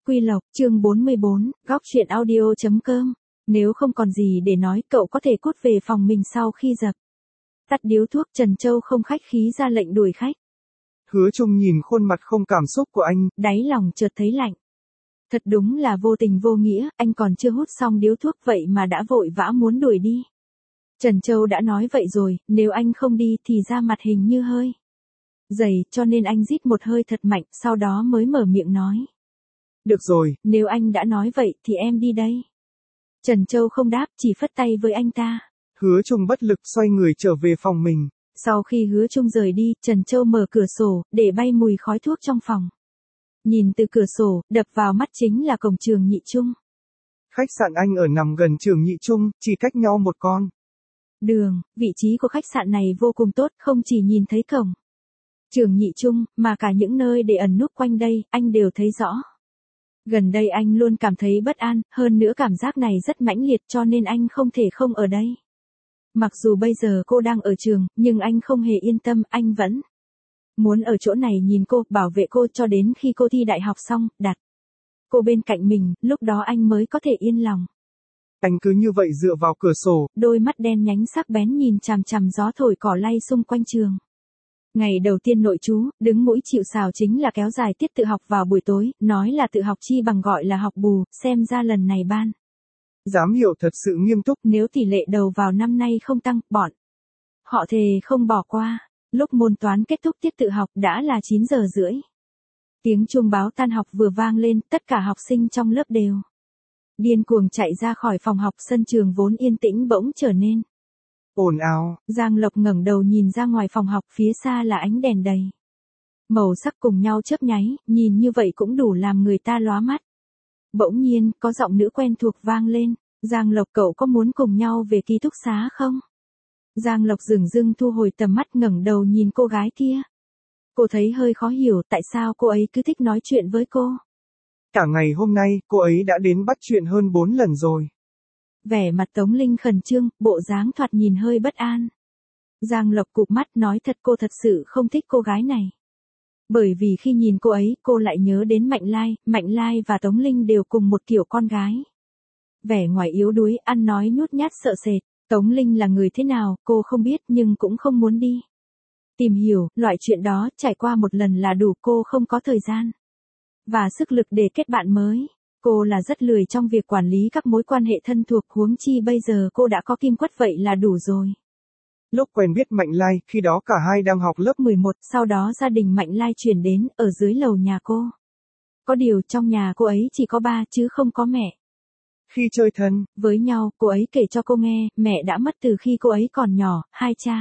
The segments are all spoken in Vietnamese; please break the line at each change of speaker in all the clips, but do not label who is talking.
Quy Lộc, chương 44, góc truyện audio.com. Nếu không còn gì để nói, cậu có thể cút về phòng mình sau khi dập tắt điếu thuốc. Trần Châu không khách khí ra lệnh đuổi khách.
Hứa Trung nhìn khuôn mặt không cảm xúc của anh,
đáy lòng chợt thấy lạnh. Thật đúng là vô tình vô nghĩa, anh còn chưa hút xong điếu thuốc vậy mà đã vội vã muốn đuổi đi. Trần Châu đã nói vậy rồi, nếu anh không đi thì da mặt hình như hơi dày, cho nên anh rít một hơi thật mạnh, sau đó mới mở miệng nói.
Được rồi,
nếu anh đã nói vậy thì em đi đây. Trần Châu không đáp, chỉ phất tay với anh ta.
Hứa Trung bất lực xoay người trở về phòng mình.
Sau khi Hứa Trung rời đi, Trần Châu mở cửa sổ, để bay mùi khói thuốc trong phòng. Nhìn từ cửa sổ, đập vào mắt chính là cổng trường Nhị Trung.
Khách sạn anh ở nằm gần trường Nhị Trung, chỉ cách nhau một con
đường. Vị trí của khách sạn này vô cùng tốt, không chỉ nhìn thấy cổng trường Nhị Trung, mà cả những nơi để ẩn núp quanh đây, anh đều thấy rõ. Gần đây anh luôn cảm thấy bất an, hơn nữa cảm giác này rất mãnh liệt cho nên anh không thể không ở đây. Mặc dù bây giờ cô đang ở trường, nhưng anh không hề yên tâm, anh vẫn muốn ở chỗ này nhìn cô, bảo vệ cô cho đến khi cô thi đại học xong, đặt cô bên cạnh mình, lúc đó anh mới có thể yên lòng.
Anh cứ như vậy dựa vào cửa sổ,
đôi mắt đen nhánh sắc bén nhìn chằm chằm gió thổi cỏ lay xung quanh trường. Ngày đầu tiên nội trú, đứng mũi chịu sào chính là kéo dài tiết tự học vào buổi tối, nói là tự học chi bằng gọi là học bù, xem ra lần này ban
giám hiệu thật sự nghiêm túc.
Nếu tỷ lệ đầu vào năm nay không tăng, bọn họ thề không bỏ qua. Lúc môn toán kết thúc tiết tự học đã là 9 giờ rưỡi. Tiếng chuông báo tan học vừa vang lên, tất cả học sinh trong lớp đều điên cuồng chạy ra khỏi phòng học. Sân trường vốn yên tĩnh bỗng trở nên
ồn ào.
Giang Lộc ngẩng đầu nhìn ra ngoài phòng học, phía xa là ánh đèn đầy màu sắc cùng nhau chớp nháy, nhìn như vậy cũng đủ làm người ta lóa mắt. Bỗng nhiên, có giọng nữ quen thuộc vang lên. Giang Lộc, cậu có muốn cùng nhau về ký túc xá không? Giang Lộc dửng dưng thu hồi tầm mắt, ngẩng đầu nhìn cô gái kia. Cô thấy hơi khó hiểu tại sao cô ấy cứ thích nói chuyện với cô.
Cả ngày hôm nay, cô ấy đã đến bắt chuyện hơn 4 lần rồi.
Vẻ mặt Tống Linh khẩn trương, bộ dáng thoạt nhìn hơi bất an. Giang Lộc cụp mắt, nói thật cô thật sự không thích cô gái này. Bởi vì khi nhìn cô ấy, cô lại nhớ đến Mạnh Lai và Tống Linh đều cùng một kiểu con gái. Vẻ ngoài yếu đuối, ăn nói nhút nhát sợ sệt. Tống Linh là người thế nào, cô không biết nhưng cũng không muốn đi tìm hiểu, loại chuyện đó trải qua một lần là đủ, cô không có thời gian và sức lực để kết bạn mới. Cô là rất lười trong việc quản lý các mối quan hệ thân thuộc, huống chi bây giờ cô đã có Kim Quất vậy là đủ rồi.
Lúc quen biết Mạnh Lai, khi đó cả hai đang học lớp
11, sau đó gia đình Mạnh Lai chuyển đến, ở dưới lầu nhà cô. Có điều trong nhà cô ấy chỉ có ba chứ không có mẹ.
Khi chơi thân
với nhau, cô ấy kể cho cô nghe, mẹ đã mất từ khi cô ấy còn nhỏ, hai cha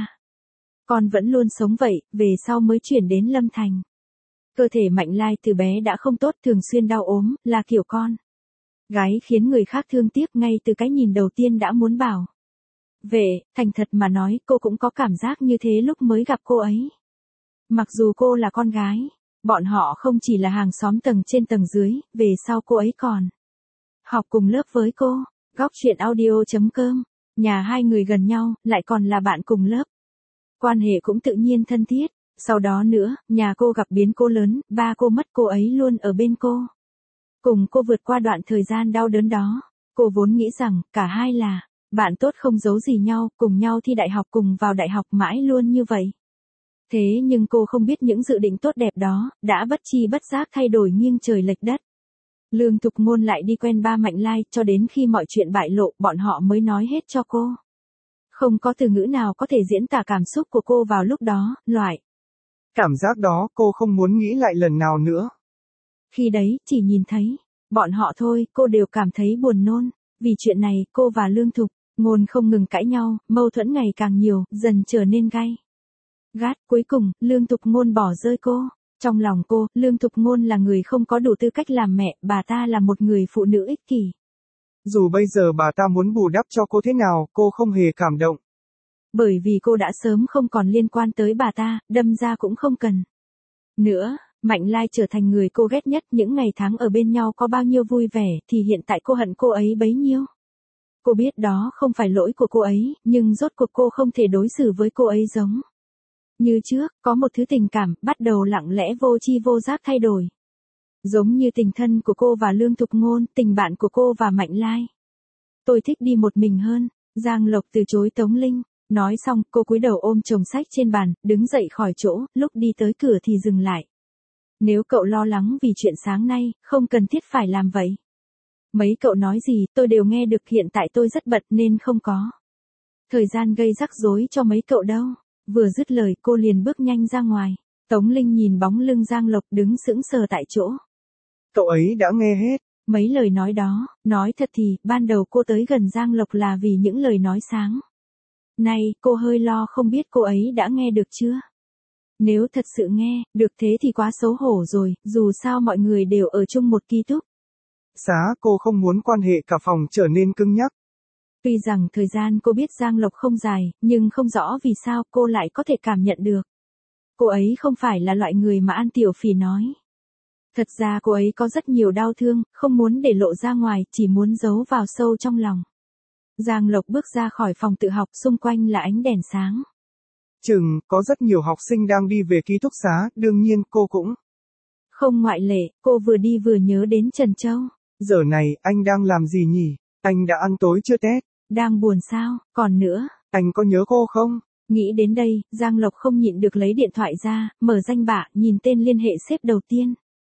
con vẫn luôn sống vậy, về sau mới chuyển đến Lâm Thành. Cơ thể Mạnh Lai từ bé đã không tốt, thường xuyên đau ốm, là kiểu con gái khiến người khác thương tiếc, ngay từ cái nhìn đầu tiên đã muốn bảo vệ. Thành thật mà nói, cô cũng có cảm giác như thế lúc mới gặp cô ấy. Mặc dù cô là con gái, bọn họ không chỉ là hàng xóm tầng trên tầng dưới, về sau cô ấy còn học cùng lớp với cô. Góc truyện audio.com. Nhà hai người gần nhau, lại còn là bạn cùng lớp. Quan hệ cũng tự nhiên thân thiết. Sau đó nữa, nhà cô gặp biến cố lớn, ba cô mất, cô ấy luôn ở bên cô. Cùng cô vượt qua đoạn thời gian đau đớn đó. Cô vốn nghĩ rằng, cả hai là bạn tốt không giấu gì nhau, cùng nhau thi đại học, cùng vào đại học mãi luôn như vậy. Thế nhưng cô không biết những dự định tốt đẹp đó, đã bất chi bất giác thay đổi nghiêng trời lệch đất. Lương Thục Ngôn lại đi quen ba Mạnh Lai, cho đến khi mọi chuyện bại lộ, bọn họ mới nói hết cho cô. Không có từ ngữ nào có thể diễn tả cảm xúc của cô vào lúc đó, loại
cảm giác đó cô không muốn nghĩ lại lần nào nữa.
Khi đấy, chỉ nhìn thấy bọn họ thôi, cô đều cảm thấy buồn nôn. Vì chuyện này, cô và Lương Thục Ngôn không ngừng cãi nhau, mâu thuẫn ngày càng nhiều, dần trở nên gay gắt. Cuối cùng, Lương Thục Ngôn bỏ rơi cô. Trong lòng cô, Lương Thục Ngôn là người không có đủ tư cách làm mẹ, bà ta là một người phụ nữ ích kỷ.
Dù bây giờ bà ta muốn bù đắp cho cô thế nào, cô không hề cảm động.
Bởi vì cô đã sớm không còn liên quan tới bà ta, đâm ra cũng không cần nữa. Mạnh Lai trở thành người cô ghét nhất, những ngày tháng ở bên nhau có bao nhiêu vui vẻ, thì hiện tại cô hận cô ấy bấy nhiêu. Cô biết đó không phải lỗi của cô ấy, nhưng rốt cuộc cô không thể đối xử với cô ấy giống như trước, có một thứ tình cảm, bắt đầu lặng lẽ vô tri vô giác thay đổi. Giống như tình thân của cô và Lương Thục Ngôn, tình bạn của cô và Mạnh Lai. Tôi thích đi một mình hơn. Giang Lộc từ chối Tống Linh. Nói xong, cô cúi đầu ôm chồng sách trên bàn, đứng dậy khỏi chỗ, lúc đi tới cửa thì dừng lại. Nếu cậu lo lắng vì chuyện sáng nay, không cần thiết phải làm vậy. Mấy cậu nói gì, tôi đều nghe được, hiện tại tôi rất bận nên không có thời gian gây rắc rối cho mấy cậu đâu. Vừa dứt lời, cô liền bước nhanh ra ngoài. Tống Linh nhìn bóng lưng Giang Lộc đứng sững sờ tại chỗ.
Cậu ấy đã nghe hết.
Mấy lời nói đó, nói thật thì, ban đầu cô tới gần Giang Lộc là vì những lời nói sáng. Nay, cô hơi lo không biết cô ấy đã nghe được chưa. Nếu thật sự nghe, được thế thì quá xấu hổ rồi, dù sao mọi người đều ở chung một ký túc
xá, cô không muốn quan hệ cả phòng trở nên cứng nhắc.
Tuy rằng thời gian cô biết Giang Lộc không dài, nhưng không rõ vì sao cô lại có thể cảm nhận được. Cô ấy không phải là loại người mà An Tiểu Phỉ nói. Thật ra cô ấy có rất nhiều đau thương, không muốn để lộ ra ngoài, chỉ muốn giấu vào sâu trong lòng. Giang Lộc bước ra khỏi phòng tự học, xung quanh là ánh đèn sáng.
Có rất nhiều học sinh đang đi về ký túc xá, đương nhiên cô cũng
không ngoại lệ. Cô vừa đi vừa nhớ đến Trần Châu.
Giờ này, anh đang làm gì nhỉ? Anh đã ăn tối chưa Tết?
Đang buồn sao? Còn nữa,
anh có nhớ cô không?
Nghĩ đến đây, Giang Lộc không nhịn được lấy điện thoại ra, mở danh bạ, nhìn tên liên hệ xếp đầu tiên.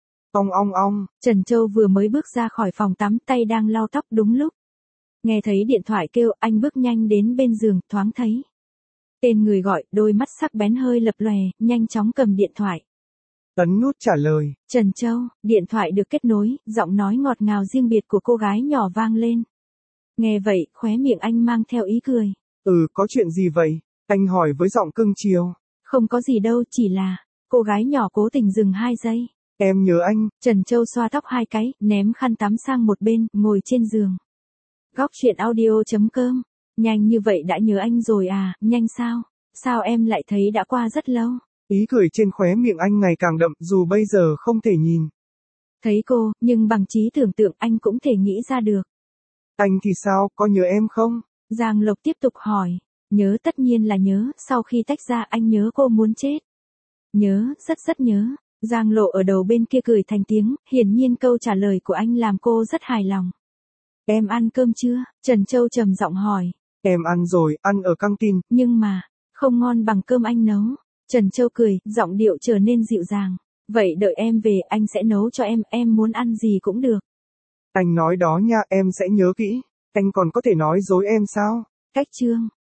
Ong.
Trần Châu vừa mới bước ra khỏi phòng tắm, tay đang lau tóc đúng lúc. Nghe thấy điện thoại kêu, anh bước nhanh đến bên giường, thoáng thấy tên người gọi, đôi mắt sắc bén hơi lập lòe, nhanh chóng cầm điện thoại.
Ấn nút trả lời.
Trần Châu, điện thoại được kết nối, giọng nói ngọt ngào riêng biệt của cô gái nhỏ vang lên. Nghe vậy, khóe miệng anh mang theo ý cười.
Có chuyện gì vậy? Anh hỏi với giọng cưng chiều.
Không có gì đâu, chỉ là cô gái nhỏ cố tình dừng 2 giây.
Em nhớ anh.
Trần Châu xoa tóc 2 cái, ném khăn tắm sang một bên, ngồi trên giường. Góc truyện audio.com. Nhanh như vậy đã nhớ anh rồi à, nhanh sao? Sao em lại thấy đã qua rất lâu?
Ý cười trên khóe miệng anh ngày càng đậm, dù bây giờ không thể nhìn
thấy cô, nhưng bằng trí tưởng tượng anh cũng thể nghĩ ra được.
Anh thì sao, có nhớ em không?
Giang Lộc tiếp tục hỏi. Nhớ, tất nhiên là nhớ, sau khi tách ra anh nhớ cô muốn chết. Nhớ, rất nhớ. Giang Lộ ở đầu bên kia cười thành tiếng, hiển nhiên câu trả lời của anh làm cô rất hài lòng. Em ăn cơm chưa? Trần Châu trầm giọng hỏi.
Em ăn rồi, ăn ở căng tin.
Nhưng mà, không ngon bằng cơm anh nấu. Trần Châu cười, giọng điệu trở nên dịu dàng. Vậy đợi em về, anh sẽ nấu cho em muốn ăn gì cũng được.
Anh nói đó nha, em sẽ nhớ kỹ. Anh còn có thể nói dối em sao?
Cách chương.